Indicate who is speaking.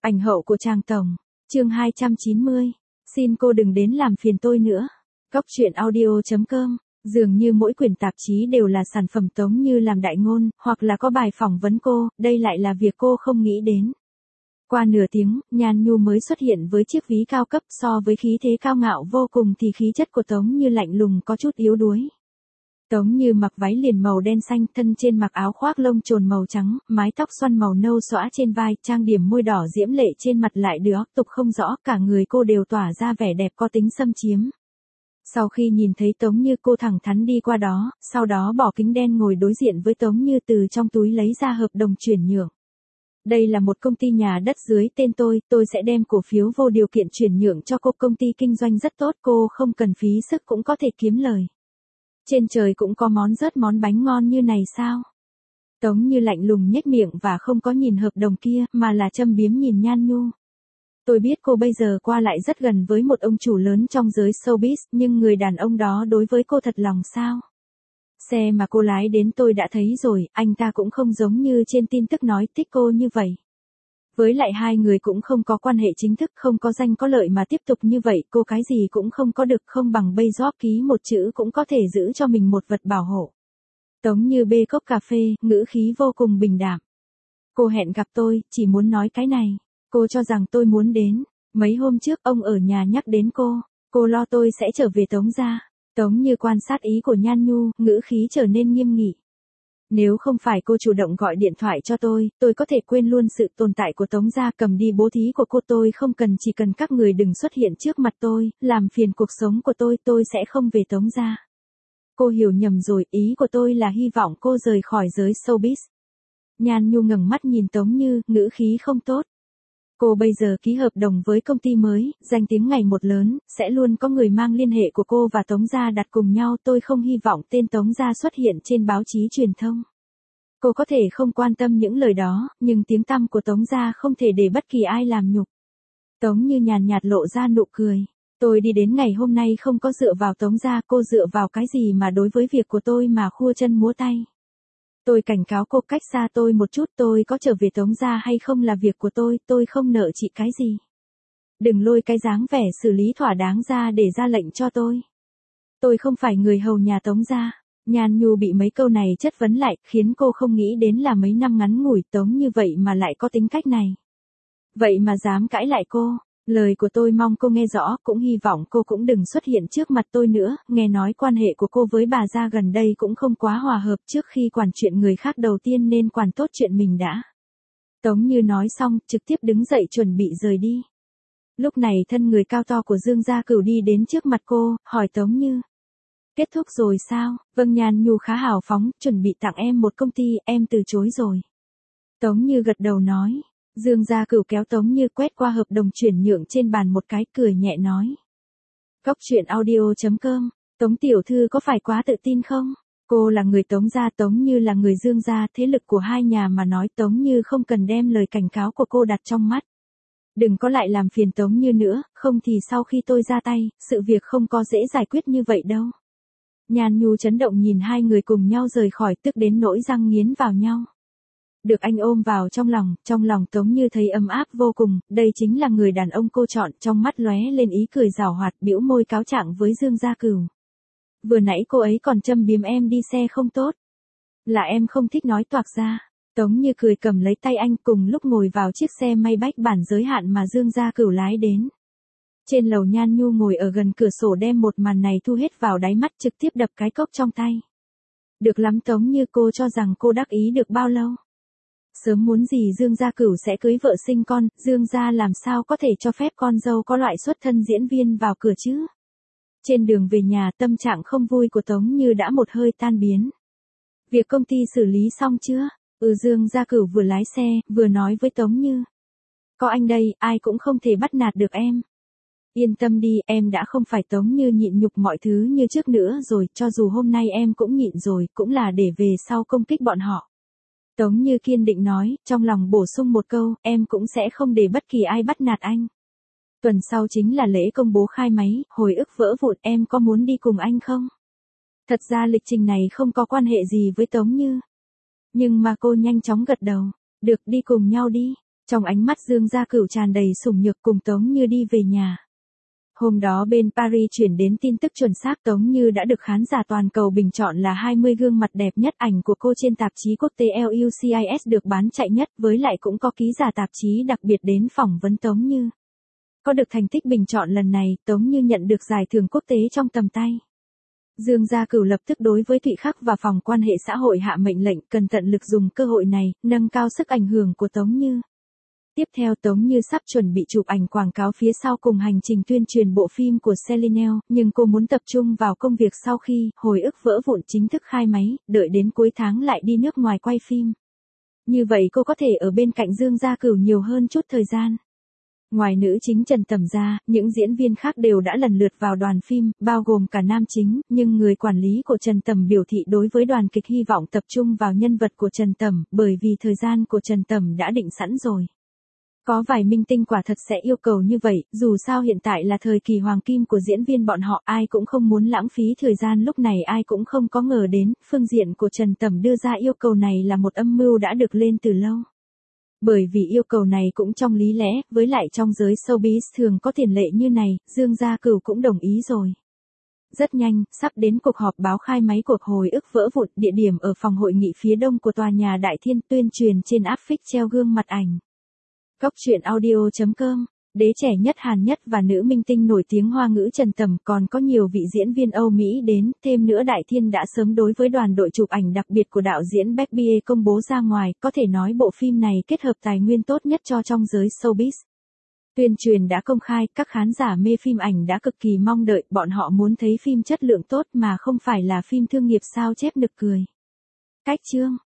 Speaker 1: Ảnh hậu của Tràng Tổng. Chương 290. Xin cô đừng đến làm phiền tôi nữa. Góc truyện audio.com. Dường như mỗi quyển tạp chí đều là sản phẩm Tống Như làm đại ngôn, hoặc là có bài phỏng vấn cô, đây lại là việc cô không nghĩ đến. Qua nửa tiếng, Nhan Nhu mới xuất hiện với chiếc ví cao cấp, so với khí thế cao ngạo vô cùng thì khí chất của Tống Như lạnh lùng có chút yếu đuối. Tống Như mặc váy liền màu đen xanh, thân trên mặc áo khoác lông trồn màu trắng, mái tóc xoăn màu nâu xõa trên vai, trang điểm môi đỏ diễm lệ trên mặt lại được tục không rõ, cả người cô đều tỏa ra vẻ đẹp có tính xâm chiếm. Sau khi nhìn thấy Tống Như, cô thẳng thắn đi qua đó, sau đó bỏ kính đen ngồi đối diện với Tống Như, từ trong túi lấy ra hợp đồng chuyển nhượng. Đây là một công ty nhà đất dưới tên tôi sẽ đem cổ phiếu vô điều kiện chuyển nhượng cho cô, công ty kinh doanh rất tốt, cô không cần phí sức cũng có thể kiếm lời. Trên trời cũng có món rớt món bánh ngon như này sao? Tống Như lạnh lùng nhếch miệng và không có nhìn hợp đồng kia, mà là châm biếm nhìn Nhan Nhu. Tôi biết cô bây giờ qua lại rất gần với một ông chủ lớn trong giới showbiz, nhưng người đàn ông đó đối với cô thật lòng sao? Xe mà cô lái đến tôi đã thấy rồi, anh ta cũng không giống như trên tin tức nói thích cô như vậy. Với lại hai người cũng không có quan hệ chính thức, không có danh có lợi mà tiếp tục như vậy, cô cái gì cũng không có được, không bằng bây giờ ký một chữ cũng có thể giữ cho mình một vật bảo hộ. Tống Như bê cốc cà phê, ngữ khí vô cùng bình đạm. Cô hẹn gặp tôi, chỉ muốn nói cái này. Cô cho rằng tôi muốn đến. Mấy hôm trước ông ở nhà nhắc đến cô lo tôi sẽ trở về Tống gia. Tống Như quan sát ý của Nhan Nhu, ngữ khí trở nên nghiêm nghị. Nếu không phải cô chủ động gọi điện thoại cho tôi có thể quên luôn sự tồn tại của Tống gia, cầm đi bố thí của cô tôi không cần, chỉ cần các người đừng xuất hiện trước mặt tôi, làm phiền cuộc sống của tôi sẽ không về Tống gia. Cô hiểu nhầm rồi, ý của tôi là hy vọng cô rời khỏi giới showbiz. Nhan Nhu ngẩng mắt nhìn Tống Như, ngữ khí không tốt. Cô bây giờ ký hợp đồng với công ty mới, danh tiếng ngày một lớn, sẽ luôn có người mang liên hệ của cô và Tống gia đặt cùng nhau, tôi không hy vọng tên Tống gia xuất hiện trên báo chí truyền thông. Cô có thể không quan tâm những lời đó, nhưng tiếng tăm của Tống gia không thể để bất kỳ ai làm nhục. Tống Như nhàn nhạt lộ ra nụ cười. Tôi đi đến ngày hôm nay không có dựa vào Tống gia, cô dựa vào cái gì mà đối với việc của tôi mà khua chân múa tay. Tôi cảnh cáo cô cách xa tôi một chút, tôi có trở về Tống gia hay không là việc của tôi không nợ chị cái gì. Đừng lôi cái dáng vẻ xử lý thỏa đáng ra để ra lệnh cho tôi. Tôi không phải người hầu nhà Tống gia. Nhan Nhu bị mấy câu này chất vấn lại, khiến cô không nghĩ đến là mấy năm ngắn ngủi Tống như vậy mà lại có tính cách này. Vậy mà dám cãi lại cô. Lời của tôi mong cô nghe rõ, cũng hy vọng cô cũng đừng xuất hiện trước mặt tôi nữa, nghe nói quan hệ của cô với bà gia gần đây cũng không quá hòa hợp, trước khi quản chuyện người khác đầu tiên nên quản tốt chuyện mình đã. Tống Như nói xong, trực tiếp đứng dậy chuẩn bị rời đi. Lúc này thân người cao to của Dương Gia Cửu đi đến trước mặt cô, hỏi Tống Như. Kết thúc rồi sao? Vâng, Nhan Nhu khá hào phóng, chuẩn bị tặng em một công ty, em từ chối rồi. Tống Như gật đầu nói. Dương Gia Cửu kéo Tống Như quét qua hợp đồng chuyển nhượng trên bàn một cái, cười nhẹ nói. Góc truyện audio.com. Tống tiểu thư có phải quá tự tin không? Cô là người Tống gia, Tống Như là người Dương gia, thế lực của hai nhà mà nói, Tống Như không cần đem lời cảnh cáo của cô đặt trong mắt. Đừng có lại làm phiền Tống Như nữa, không thì sau khi tôi ra tay, sự việc không có dễ giải quyết như vậy đâu. Nhan Nhu chấn động nhìn hai người cùng nhau rời khỏi, tức đến nỗi răng nghiến vào nhau. Được anh ôm vào trong lòng Tống Như thấy ấm áp vô cùng, đây chính là người đàn ông cô chọn, trong mắt lóe lên ý cười giảo hoạt, bĩu môi cáo trạng với Dương Gia Cửu. Vừa nãy cô ấy còn châm biếm em đi xe không tốt. Là em không thích nói toạc ra. Tống Như cười cầm lấy tay anh, cùng lúc ngồi vào chiếc xe Maybach bản giới hạn mà Dương Gia Cửu lái đến. Trên lầu Nhan Nhu ngồi ở gần cửa sổ đem một màn này thu hết vào đáy mắt, trực tiếp đập cái cốc trong tay. Được lắm Tống Như, cô cho rằng cô đắc ý được bao lâu? Sớm muốn gì Dương Gia Cửu sẽ cưới vợ sinh con, Dương gia làm sao có thể cho phép con dâu có loại xuất thân diễn viên vào cửa chứ? Trên đường về nhà, tâm trạng không vui của Tống Như đã một hơi tan biến. Việc công ty xử lý xong chưa? Dương Gia Cửu vừa lái xe, vừa nói với Tống Như. Có anh đây, ai cũng không thể bắt nạt được em. Yên tâm đi, em đã không phải Tống Như nhịn nhục mọi thứ như trước nữa rồi, cho dù hôm nay em cũng nhịn rồi, cũng là để về sau công kích bọn họ. Tống Như kiên định nói, trong lòng bổ sung một câu, em cũng sẽ không để bất kỳ ai bắt nạt anh. Tuần sau chính là lễ công bố khai máy, hồi ức vỡ vụn, em có muốn đi cùng anh không? Thật ra lịch trình này không có quan hệ gì với Tống Như. Nhưng mà cô nhanh chóng gật đầu, được, đi cùng nhau đi. Trong ánh mắt Dương Gia Cửu tràn đầy sủng nhược cùng Tống Như đi về nhà. Hôm đó bên Paris chuyển đến tin tức chuẩn xác Tống Như đã được khán giả toàn cầu bình chọn là 20 gương mặt đẹp nhất ảnh của cô trên tạp chí quốc tế LUCIS được bán chạy nhất, với lại cũng có ký giả tạp chí đặc biệt đến phỏng vấn Tống Như. Có được thành tích bình chọn lần này, Tống Như nhận được giải thưởng quốc tế trong tầm tay. Dương Gia Cửu lập tức đối với Thụy Khắc và phòng quan hệ xã hội hạ mệnh lệnh cần tận lực dùng cơ hội này, nâng cao sức ảnh hưởng của Tống Như. Tiếp theo Tống Như sắp chuẩn bị chụp ảnh quảng cáo phía sau cùng hành trình tuyên truyền bộ phim của Celine, nhưng cô muốn tập trung vào công việc sau khi hồi ức vỡ vụn chính thức khai máy, đợi đến cuối tháng lại đi nước ngoài quay phim. Như vậy cô có thể ở bên cạnh Dương Gia Cửu nhiều hơn chút thời gian. Ngoài nữ chính Trần Tầm ra, những diễn viên khác đều đã lần lượt vào đoàn phim, bao gồm cả nam chính, nhưng người quản lý của Trần Tầm biểu thị đối với đoàn kịch hy vọng tập trung vào nhân vật của Trần Tầm, bởi vì thời gian của Trần Tầm đã định sẵn rồi. Có vài minh tinh quả thật sẽ yêu cầu như vậy, dù sao hiện tại là thời kỳ hoàng kim của diễn viên bọn họ, ai cũng không muốn lãng phí thời gian lúc này, ai cũng không có ngờ đến, phương diện của Trần Tầm đưa ra yêu cầu này là một âm mưu đã được lên từ lâu. Bởi vì yêu cầu này cũng trong lý lẽ, với lại trong giới showbiz thường có tiền lệ như này, Dương Gia Cửu cũng đồng ý rồi. Rất nhanh, sắp đến cuộc họp báo khai máy cuộc hồi ức vỡ vụn, địa điểm ở phòng hội nghị phía đông của tòa nhà Đại Thiên, tuyên truyền trên áp phích treo gương mặt ảnh. Góc truyện audio.com, đế trẻ nhất Hàn Nhất và nữ minh tinh nổi tiếng Hoa ngữ Trần Tầm, còn có nhiều vị diễn viên Âu Mỹ đến, thêm nữa Đại Thiên đã sớm đối với đoàn đội chụp ảnh đặc biệt của đạo diễn Beck Bie công bố ra ngoài, có thể nói bộ phim này kết hợp tài nguyên tốt nhất cho trong giới showbiz. Tuyên truyền đã công khai, các khán giả mê phim ảnh đã cực kỳ mong đợi, bọn họ muốn thấy phim chất lượng tốt mà không phải là phim thương nghiệp sao chép nực cười. Cách chương